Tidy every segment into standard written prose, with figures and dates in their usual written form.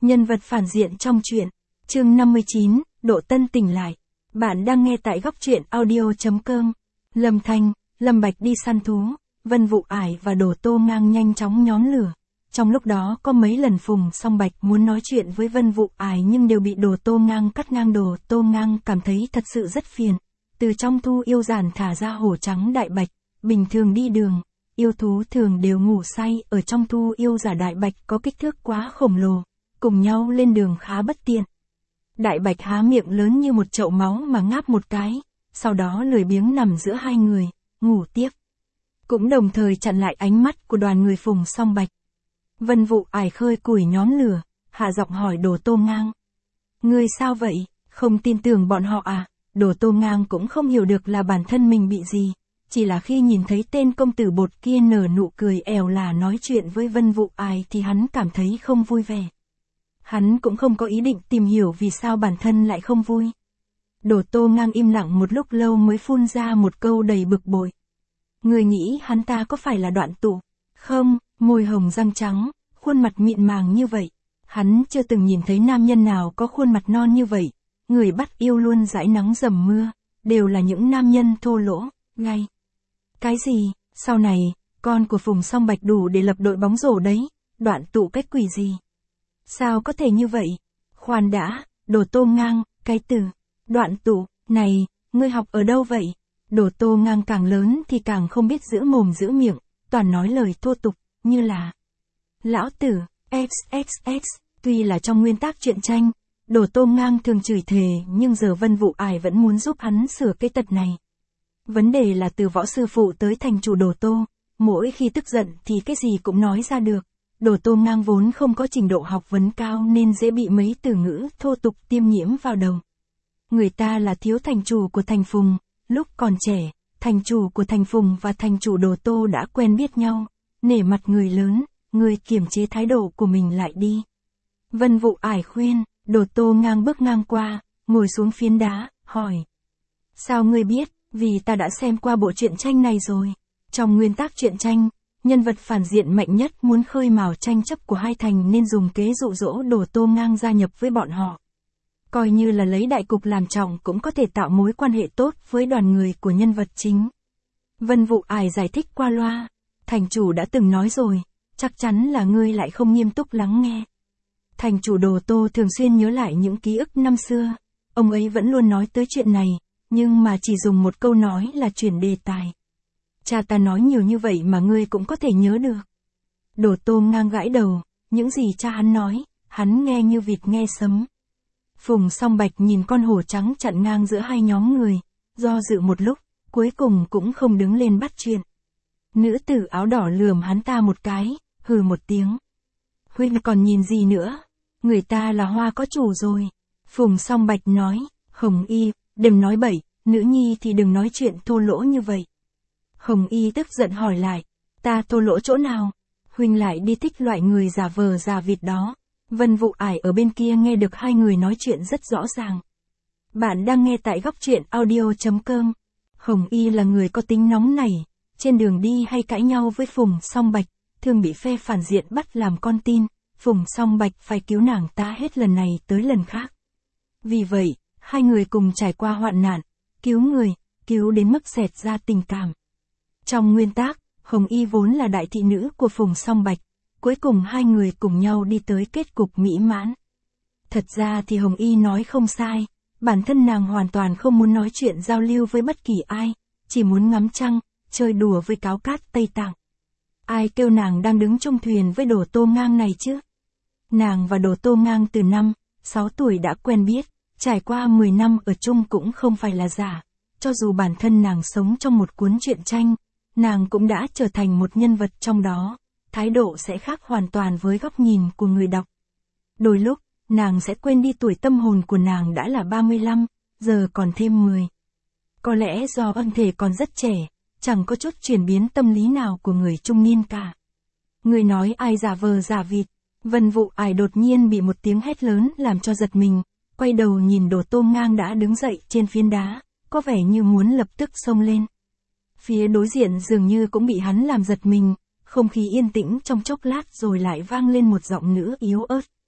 Nhân vật phản diện trong truyện. Chương 59, Độ Tân tỉnh lại. Bạn đang nghe tại góc truyện audio.com. Lâm Thanh, Lâm Bạch đi săn thú, Vân Vụ Ải và Đồ Tô Ngang nhanh chóng nhóm lửa. Trong lúc đó có mấy lần Phùng Song Bạch muốn nói chuyện với Vân Vụ Ải nhưng đều bị Đồ Tô Ngang cắt ngang. Đồ Tô Ngang cảm thấy thật sự rất phiền. Từ trong thu yêu giản thả ra hổ trắng đại bạch, bình thường đi đường, yêu thú thường đều ngủ say, ở trong thu yêu giả đại bạch có kích thước quá khổng lồ, cùng nhau lên đường khá bất tiện. Đại bạch há miệng lớn như một chậu máu mà ngáp một cái, sau đó lười biếng nằm giữa hai người, ngủ tiếp. Cũng đồng thời chặn lại ánh mắt của đoàn người Phùng Song Bạch. Vân Vụ Ải khơi củi nhóm lửa, hạ giọng hỏi Đồ Tô Ngang. Ngươi sao vậy, không tin tưởng bọn họ à? Đồ Tô Ngang cũng không hiểu được là bản thân mình bị gì, chỉ là khi nhìn thấy tên công tử bột kia nở nụ cười ẻo là nói chuyện với Vân Vụ Ải thì hắn cảm thấy không vui vẻ. Hắn cũng không có ý định tìm hiểu vì sao bản thân lại không vui. Đồ Tô Ngang im lặng một lúc lâu mới phun ra một câu đầy bực bội. Người nghĩ hắn ta có phải là Đoạn Tụ? Không, môi hồng răng trắng, khuôn mặt mịn màng như vậy. Hắn chưa từng nhìn thấy nam nhân nào có khuôn mặt non như vậy. Người bắt yêu luôn dãi nắng dầm mưa, đều là những nam nhân thô lỗ, gay. Cái gì, sau này, con của Phùng Song Bạch đủ để lập đội bóng rổ đấy, Đoạn Tụ cái quỷ gì? Sao có thể như vậy? Khoan đã, Đồ Tô Ngang, cái từ Đoạn Tụ này, ngươi học ở đâu vậy? Đồ Tô Ngang càng lớn thì càng không biết giữ mồm giữ miệng, toàn nói lời thô tục, như là lão tử, xxx, tuy là trong nguyên tắc truyện tranh, Đồ Tô Ngang thường chửi thề nhưng giờ Vân Vụ Ải vẫn muốn giúp hắn sửa cái tật này. Vấn đề là từ võ sư phụ tới thành chủ Đồ Tô, mỗi khi tức giận thì cái gì cũng nói ra được. Đồ Tô Ngang vốn không có trình độ học vấn cao nên dễ bị mấy từ ngữ thô tục tiêm nhiễm vào đầu. Người ta là thiếu thành chủ của thành Phùng, lúc còn trẻ, thành chủ của thành Phùng và thành chủ Đồ Tô đã quen biết nhau, nể mặt người lớn, người kiềm chế thái độ của mình lại đi. Vân Vụ Ải khuyên, Đồ Tô Ngang bước ngang qua, ngồi xuống phiến đá, hỏi. Sao ngươi biết? Vì ta đã xem qua bộ truyện tranh này rồi. Trong nguyên tắc truyện tranh, nhân vật phản diện mạnh nhất muốn khơi mào tranh chấp của hai thành nên dùng kế dụ dỗ Đồ Tô Ngang gia nhập với bọn họ. Coi như là lấy đại cục làm trọng cũng có thể tạo mối quan hệ tốt với đoàn người của nhân vật chính. Vân Vụ Ải giải thích qua loa. Thành chủ đã từng nói rồi, chắc chắn là ngươi lại không nghiêm túc lắng nghe. Thành chủ Đồ Tô thường xuyên nhớ lại những ký ức năm xưa. Ông ấy vẫn luôn nói tới chuyện này, nhưng mà chỉ dùng một câu nói là chuyển đề tài. Cha ta nói nhiều như vậy mà ngươi cũng có thể nhớ được. Đồ Tô Ngang gãi đầu, những gì cha hắn nói, hắn nghe như vịt nghe sấm. Phùng Song Bạch nhìn con hổ trắng chặn ngang giữa hai nhóm người, do dự một lúc, cuối cùng cũng không đứng lên bắt chuyện. Nữ tử áo đỏ lườm hắn ta một cái, hừ một tiếng. Huynh còn nhìn gì nữa? Người ta là hoa có chủ rồi. Phùng Song Bạch nói, Hồng Y, đừng nói bậy, nữ nhi thì đừng nói chuyện thô lỗ như vậy. Hồng Y tức giận hỏi lại, ta thô lỗ chỗ nào? Huynh lại đi thích loại người giả vờ giả vịt đó. Vân Vụ Ải ở bên kia nghe được hai người nói chuyện rất rõ ràng. Bạn đang nghe tại góc truyện audio.com. Hồng Y là người có tính nóng nảy, trên đường đi hay cãi nhau với Phùng Song Bạch, thường bị phe phản diện bắt làm con tin, Phùng Song Bạch phải cứu nàng ta hết lần này tới lần khác. Vì vậy, hai người cùng trải qua hoạn nạn, cứu người, cứu đến mức xẹt ra tình cảm. Trong nguyên tắc, Hồng Y vốn là đại thị nữ của Phùng Song Bạch, cuối cùng hai người cùng nhau đi tới kết cục mỹ mãn. Thật ra thì Hồng Y nói không sai, bản thân nàng hoàn toàn không muốn nói chuyện giao lưu với bất kỳ ai, chỉ muốn ngắm trăng, chơi đùa với cáo cát Tây Tạng. Ai kêu nàng đang đứng chung thuyền với Đồ Tô Ngang này chứ? Nàng và Đồ Tô Ngang từ 5-6 tuổi đã quen biết, trải qua 10 năm ở chung cũng không phải là giả. Cho dù bản thân nàng sống trong một cuốn truyện tranh, nàng cũng đã trở thành một nhân vật trong đó, thái độ sẽ khác hoàn toàn với góc nhìn của người đọc. Đôi lúc, nàng sẽ quên đi tuổi tâm hồn của nàng đã là 35, giờ còn thêm 10. Có lẽ do ân thể còn rất trẻ, chẳng có chút chuyển biến tâm lý nào của người trung niên cả. Người nói ai giả vờ giả vịt? Vân Vụ Ải đột nhiên bị một tiếng hét lớn làm cho giật mình, quay đầu nhìn Đồ Tô Ngang đã đứng dậy trên phiến đá, có vẻ như muốn lập tức xông lên. Phía đối diện dường như cũng bị hắn làm giật mình, không khí yên tĩnh trong chốc lát rồi lại vang lên một giọng nữ yếu ớt.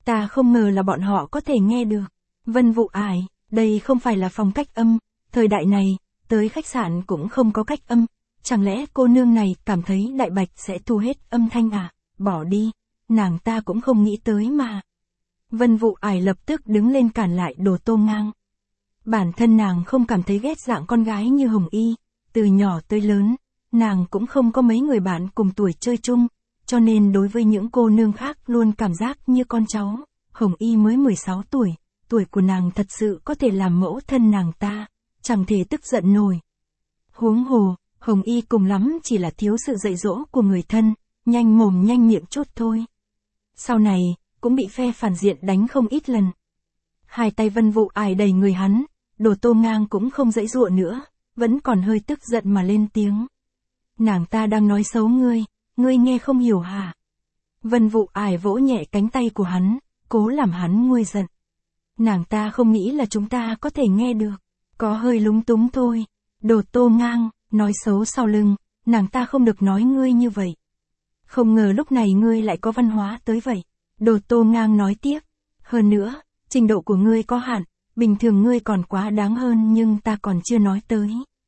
Ta không ngờ là bọn họ có thể nghe được. Vân Vụ Ải, đây không phải là phòng cách âm, thời đại này, tới khách sạn cũng không có cách âm, chẳng lẽ cô nương này cảm thấy Đại Bạch sẽ thu hết âm thanh à, bỏ đi, nàng ta cũng không nghĩ tới mà. Vân Vụ Ải lập tức đứng lên cản lại Đồ Tô Ngang. Bản thân nàng không cảm thấy ghét dạng con gái như Hồng Y, từ nhỏ tới lớn, nàng cũng không có mấy người bạn cùng tuổi chơi chung, cho nên đối với những cô nương khác luôn cảm giác như con cháu. Hồng Y mới 16 tuổi, tuổi của nàng thật sự có thể làm mẫu thân nàng ta, chẳng thể tức giận nổi. Huống hồ, Hồng Y cùng lắm chỉ là thiếu sự dạy dỗ của người thân, nhanh mồm nhanh miệng chốt thôi. Sau này, cũng bị phe phản diện đánh không ít lần. Hai tay Vân Vụ Ải đầy người hắn, Đồ Tô Ngang cũng không dãy dụa nữa, vẫn còn hơi tức giận mà lên tiếng. Nàng ta đang nói xấu ngươi nghe không hiểu hả? Vân Vụ Ải vỗ nhẹ cánh tay của hắn, cố làm hắn nguôi giận. Nàng ta không nghĩ là chúng ta có thể nghe được, có hơi lúng túng thôi. Đồ Tô Ngang, nói xấu sau lưng, nàng ta không được nói ngươi như vậy. Không ngờ lúc này ngươi lại có văn hóa tới vậy. Đồ Tô Ngang nói tiếp, hơn nữa, trình độ của ngươi có hạn, bình thường ngươi còn quá đáng hơn nhưng ta còn chưa nói tới.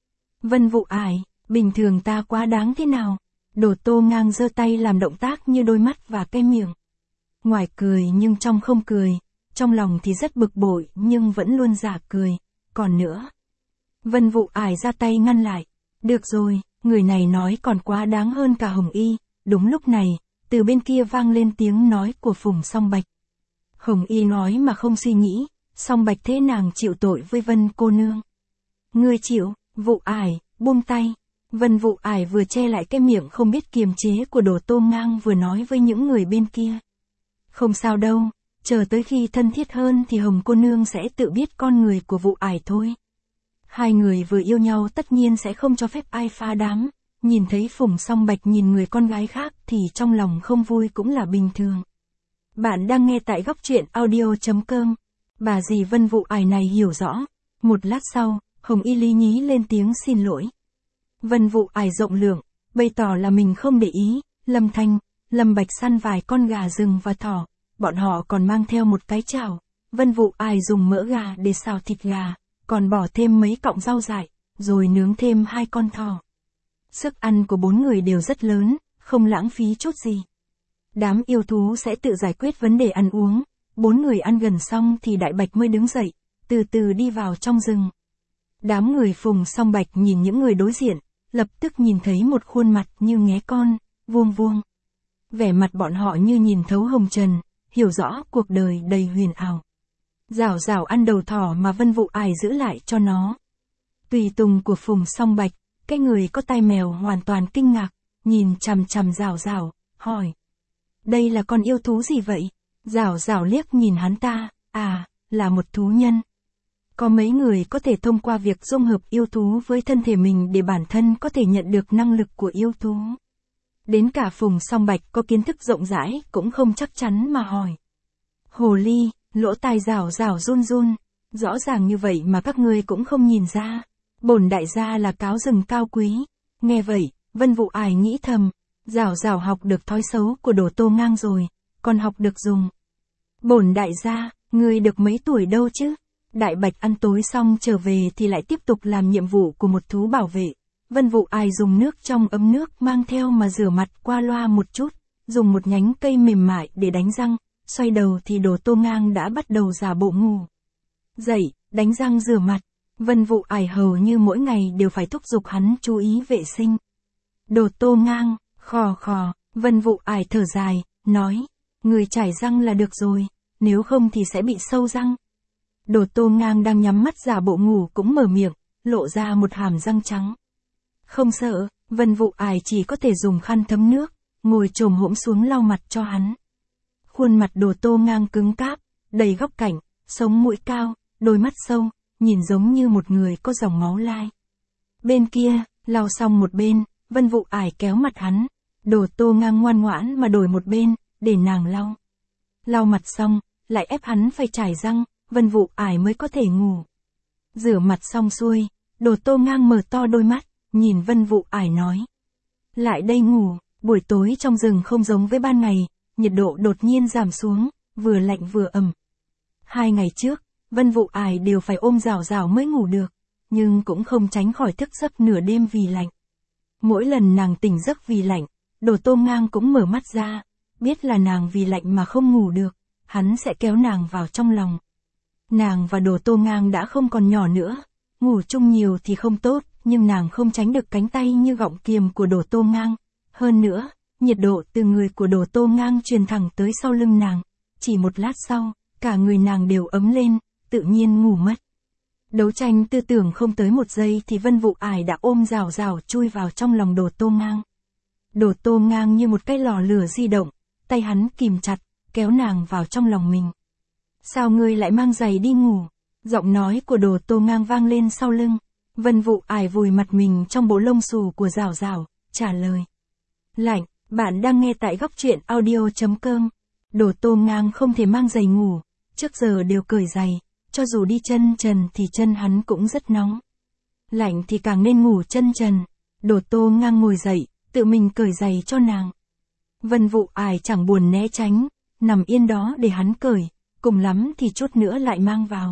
Vân Vụ Ải, bình thường ta quá đáng thế nào? Đồ Tô Ngang giơ tay làm động tác như đôi mắt và cái miệng. Ngoài cười nhưng trong không cười, trong lòng thì rất bực bội nhưng vẫn luôn giả cười, còn nữa. Vân Vụ Ải ra tay ngăn lại. Được rồi, người này nói còn quá đáng hơn cả Hồng Y. Đúng lúc này, từ bên kia vang lên tiếng nói của Phùng Song Bạch. Hồng Y nói mà không suy nghĩ, Song Bạch thế nàng chịu tội với Vân cô nương. Ngươi chịu, Vụ Ải, buông tay. Vân Vụ Ải vừa che lại cái miệng không biết kiềm chế của Đồ Tô Ngang vừa nói với những người bên kia. Không sao đâu, chờ tới khi thân thiết hơn thì Hồng cô nương sẽ tự biết con người của Vụ Ải thôi. Hai người vừa yêu nhau tất nhiên sẽ không cho phép ai phá đám, nhìn thấy Phùng Song Bạch nhìn người con gái khác thì trong lòng không vui cũng là bình thường. Bạn đang nghe tại góc truyện audio.com. Bà dì Vân Vụ Ải này hiểu rõ. Một lát sau, Hồng Y lý nhí lên tiếng xin lỗi. Vân Vụ Ải rộng lượng, bày tỏ là mình không để ý. Lâm Thanh, Lâm Bạch săn vài con gà rừng và thỏ, bọn họ còn mang theo một cái chảo. Vân Vụ Ải dùng mỡ gà để xào thịt gà, còn bỏ thêm mấy cọng rau dại, rồi nướng thêm 2 con thỏ. Sức ăn của 4 người đều rất lớn, không lãng phí chút gì. Đám yêu thú sẽ tự giải quyết vấn đề ăn uống. 4 người ăn gần xong thì Đại Bạch mới đứng dậy, từ từ đi vào trong rừng. Đám người Phùng Song Bạch nhìn những người đối diện, lập tức nhìn thấy một khuôn mặt như nghé con, vuông vuông. Vẻ mặt bọn họ như nhìn thấu hồng trần, hiểu rõ cuộc đời đầy huyền ảo. Rảo rảo ăn đầu thỏ mà Vân Vụ Ải giữ lại cho nó. Tùy tùng của Phùng Song Bạch, cái người có tai mèo hoàn toàn kinh ngạc, nhìn chằm chằm rảo rảo, hỏi. Đây là con yêu thú gì vậy? Rảo rảo liếc nhìn hắn ta, là một thú nhân. Có mấy người có thể thông qua việc dung hợp yêu thú với thân thể mình để bản thân có thể nhận được năng lực của yêu thú. Đến cả Phùng Song Bạch có kiến thức rộng rãi cũng không chắc chắn mà hỏi. Hồ ly, lỗ tai rảo rảo run run, rõ ràng như vậy mà các ngươi cũng không nhìn ra. Bổn đại gia là cáo rừng cao quý. Nghe vậy, Vân Vụ Ải nghĩ thầm, rảo rảo học được thói xấu của Đồ Tô Ngang rồi, còn học được dùng. Bổn đại gia, ngươi được mấy tuổi đâu chứ? Đại Bạch ăn tối xong trở về thì lại tiếp tục làm nhiệm vụ của một thú bảo vệ. Vân Vụ Ải dùng nước trong ấm nước mang theo mà rửa mặt qua loa một chút, dùng một nhánh cây mềm mại để đánh răng, xoay đầu thì Đồ Tô Ngang đã bắt đầu giả bộ ngủ. Dậy, đánh răng rửa mặt, Vân Vụ Ải hầu như mỗi ngày đều phải thúc giục hắn chú ý vệ sinh. Đồ Tô Ngang, khò khò, Vân Vụ Ải thở dài, nói, người chải răng là được rồi, nếu không thì sẽ bị sâu răng. Đồ Tô Ngang đang nhắm mắt giả bộ ngủ cũng mở miệng, lộ ra một hàm răng trắng. Không sợ, Vân Vụ Ải chỉ có thể dùng khăn thấm nước, ngồi chồm hổm xuống lau mặt cho hắn. Khuôn mặt Đồ Tô Ngang cứng cáp, đầy góc cạnh, sống mũi cao, đôi mắt sâu, nhìn giống như một người có dòng máu lai. Bên kia, lau xong một bên, Vân Vụ Ải kéo mặt hắn, Đồ Tô Ngang ngoan ngoãn mà đổi một bên, để nàng lau. Lau mặt xong, lại ép hắn phải chải răng, Vân Vụ Ải mới có thể ngủ. Rửa mặt xong xuôi, Đồ Tô Ngang mở to đôi mắt, nhìn Vân Vụ Ải nói. Lại đây ngủ, buổi tối trong rừng không giống với ban ngày, nhiệt độ đột nhiên giảm xuống, vừa lạnh vừa ẩm. 2 ngày trước, Vân Vụ Ải đều phải ôm Giảo Giảo mới ngủ được, nhưng cũng không tránh khỏi thức giấc nửa đêm vì lạnh. Mỗi lần nàng tỉnh giấc vì lạnh, Đồ Tô Ngang cũng mở mắt ra, biết là nàng vì lạnh mà không ngủ được, hắn sẽ kéo nàng vào trong lòng. Nàng và Đồ Tô Ngang đã không còn nhỏ nữa, ngủ chung nhiều thì không tốt, nhưng nàng không tránh được cánh tay như gọng kiềm của Đồ Tô Ngang. Hơn nữa, nhiệt độ từ người của Đồ Tô Ngang truyền thẳng tới sau lưng nàng, chỉ một lát sau, cả người nàng đều ấm lên, tự nhiên ngủ mất. Đấu tranh tư tưởng không tới 1 giây thì Vân Vụ Ải đã ôm Giảo Giảo chui vào trong lòng Đồ Tô Ngang. Đồ Tô Ngang như một cái lò lửa di động, tay hắn kìm chặt, kéo nàng vào trong lòng mình. Sao ngươi lại mang giày đi ngủ? Giọng nói của Đồ Tô Ngang vang lên sau lưng. Vân Vụ Ải vùi mặt mình trong bộ lông xù của Giảo Giảo, trả lời. Lạnh, bạn đang nghe tại góc truyện audio.com. Đồ Tô Ngang không thể mang giày ngủ, trước giờ đều cởi giày, cho dù đi chân trần thì chân hắn cũng rất nóng. Lạnh thì càng nên ngủ chân trần. Đồ Tô Ngang ngồi dậy, tự mình cởi giày cho nàng. Vân Vụ Ải chẳng buồn né tránh, nằm yên đó để hắn cởi, cùng lắm thì chút nữa lại mang vào.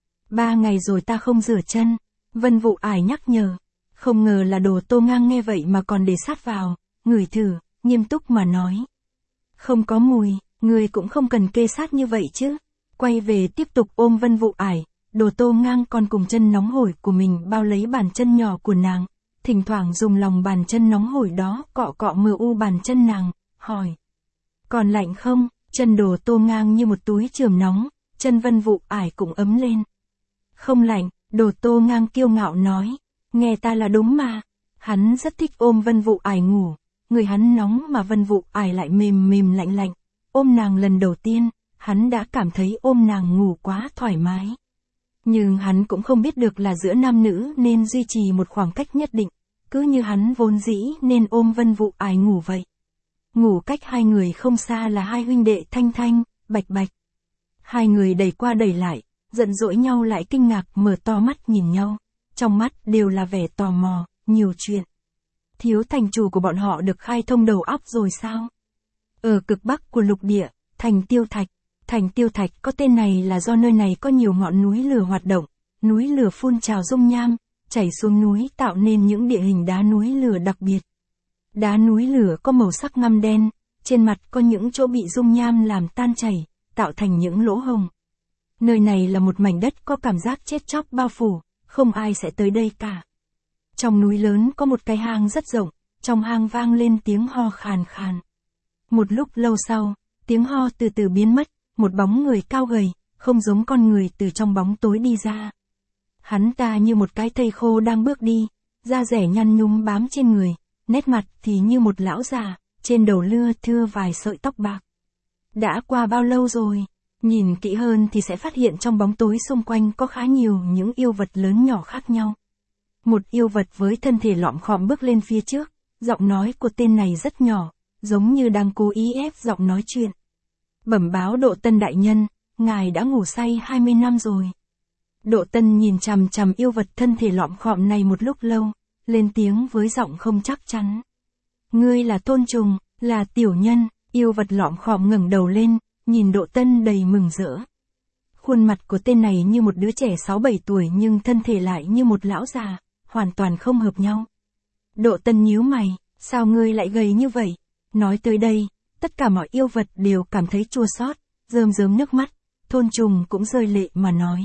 3 ngày rồi ta không rửa chân, Vân Vụ Ải nhắc nhở. Không ngờ là Đồ Tô Ngang nghe vậy mà còn để sát vào, ngửi thử, nghiêm túc mà nói. Không có mùi, người cũng không cần kê sát như vậy chứ. Quay về tiếp tục ôm Vân Vụ Ải, Đồ Tô Ngang còn cùng chân nóng hổi của mình bao lấy bàn chân nhỏ của nàng, thỉnh thoảng dùng lòng bàn chân nóng hổi đó cọ cọ mờ u bàn chân nàng, hỏi. Còn lạnh không? Chân Đồ Tô Ngang như một túi chườm nóng, chân Vân Vụ Ải cũng ấm lên. Không lạnh, Đồ Tô Ngang kiêu ngạo nói, nghe ta là đúng mà. Hắn rất thích ôm Vân Vụ Ải ngủ, người hắn nóng mà Vân Vụ Ải lại mềm mềm lạnh lạnh. Ôm nàng lần đầu tiên, hắn đã cảm thấy ôm nàng ngủ quá thoải mái. Nhưng hắn cũng không biết được là giữa nam nữ nên duy trì một khoảng cách nhất định, cứ như hắn vốn dĩ nên ôm Vân Vụ Ải ngủ vậy. Ngủ cách 2 người không xa là 2 huynh đệ Thanh Thanh, Bạch Bạch. 2 người đẩy qua đẩy lại, giận dỗi nhau lại kinh ngạc mở to mắt nhìn nhau, trong mắt đều là vẻ tò mò, nhiều chuyện. Thiếu thành chủ của bọn họ được khai thông đầu óc rồi sao? Ở cực bắc của lục địa, thành Tiêu Thạch. Thành Tiêu Thạch có tên này là do nơi này có nhiều ngọn núi lửa hoạt động, núi lửa phun trào dung nham, chảy xuống núi tạo nên những địa hình đá núi lửa đặc biệt. Đá núi lửa có màu sắc ngăm đen, trên mặt có những chỗ bị dung nham làm tan chảy, tạo thành những lỗ hồng. Nơi này là một mảnh đất có cảm giác chết chóc bao phủ, không ai sẽ tới đây cả. Trong núi lớn có một cái hang rất rộng, trong hang vang lên tiếng ho khàn khàn. Một lúc lâu sau, tiếng ho từ từ biến mất, một bóng người cao gầy, không giống con người từ trong bóng tối đi ra. Hắn ta như một cái thây khô đang bước đi, da rẻ nhăn nhúm bám trên người, nét mặt thì như một lão già, trên đầu lưa thưa vài sợi tóc bạc. Đã qua bao lâu rồi? Nhìn kỹ hơn thì sẽ phát hiện trong bóng tối xung quanh có khá nhiều những yêu vật lớn nhỏ khác nhau. Một yêu vật với thân thể lõm khòm bước lên phía trước, giọng nói của tên này rất nhỏ, giống như đang cố ý ép giọng nói chuyện. Bẩm báo Độ Tân đại nhân, ngài đã ngủ say 20 năm rồi. Độ Tân nhìn chằm chằm yêu vật thân thể lõm khòm này một lúc lâu, lên tiếng với giọng không chắc chắn. Ngươi là Tôn Trùng, là tiểu nhân. Yêu vật lõm khòm ngẩng đầu lên, nhìn Độ Tân đầy mừng rỡ. Khuôn mặt của tên này như một đứa trẻ 6-7 tuổi nhưng thân thể lại như một lão già, hoàn toàn không hợp nhau. Độ Tân nhíu mày, sao ngươi lại gầy như vậy? Nói tới đây, tất cả mọi yêu vật đều cảm thấy chua xót, rơm rớm nước mắt, Tôn Trùng cũng rơi lệ mà nói.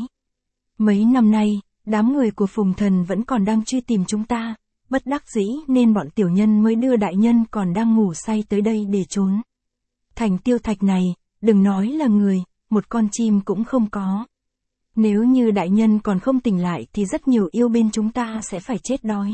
Mấy năm nay, đám người của Phùng Thần vẫn còn đang truy tìm chúng ta, bất đắc dĩ nên bọn tiểu nhân mới đưa đại nhân còn đang ngủ say tới đây để trốn. Thành Tiêu Thạch này, đừng nói là người, một con chim cũng không có. Nếu như đại nhân còn không tỉnh lại thì rất nhiều yêu bên chúng ta sẽ phải chết đói.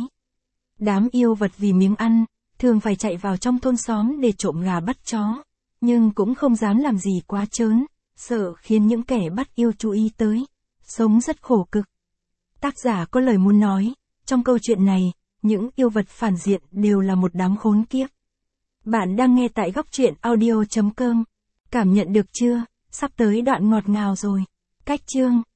Đám yêu vật vì miếng ăn, thường phải chạy vào trong thôn xóm để trộm gà bắt chó, nhưng cũng không dám làm gì quá trớn, sợ khiến những kẻ bắt yêu chú ý tới. Sống rất khổ cực. Tác giả có lời muốn nói, trong câu chuyện này, những yêu vật phản diện đều là một đám khốn kiếp. Bạn đang nghe tại góc truyện audio.com. Cảm nhận được chưa? Sắp tới đoạn ngọt ngào rồi. Cách chương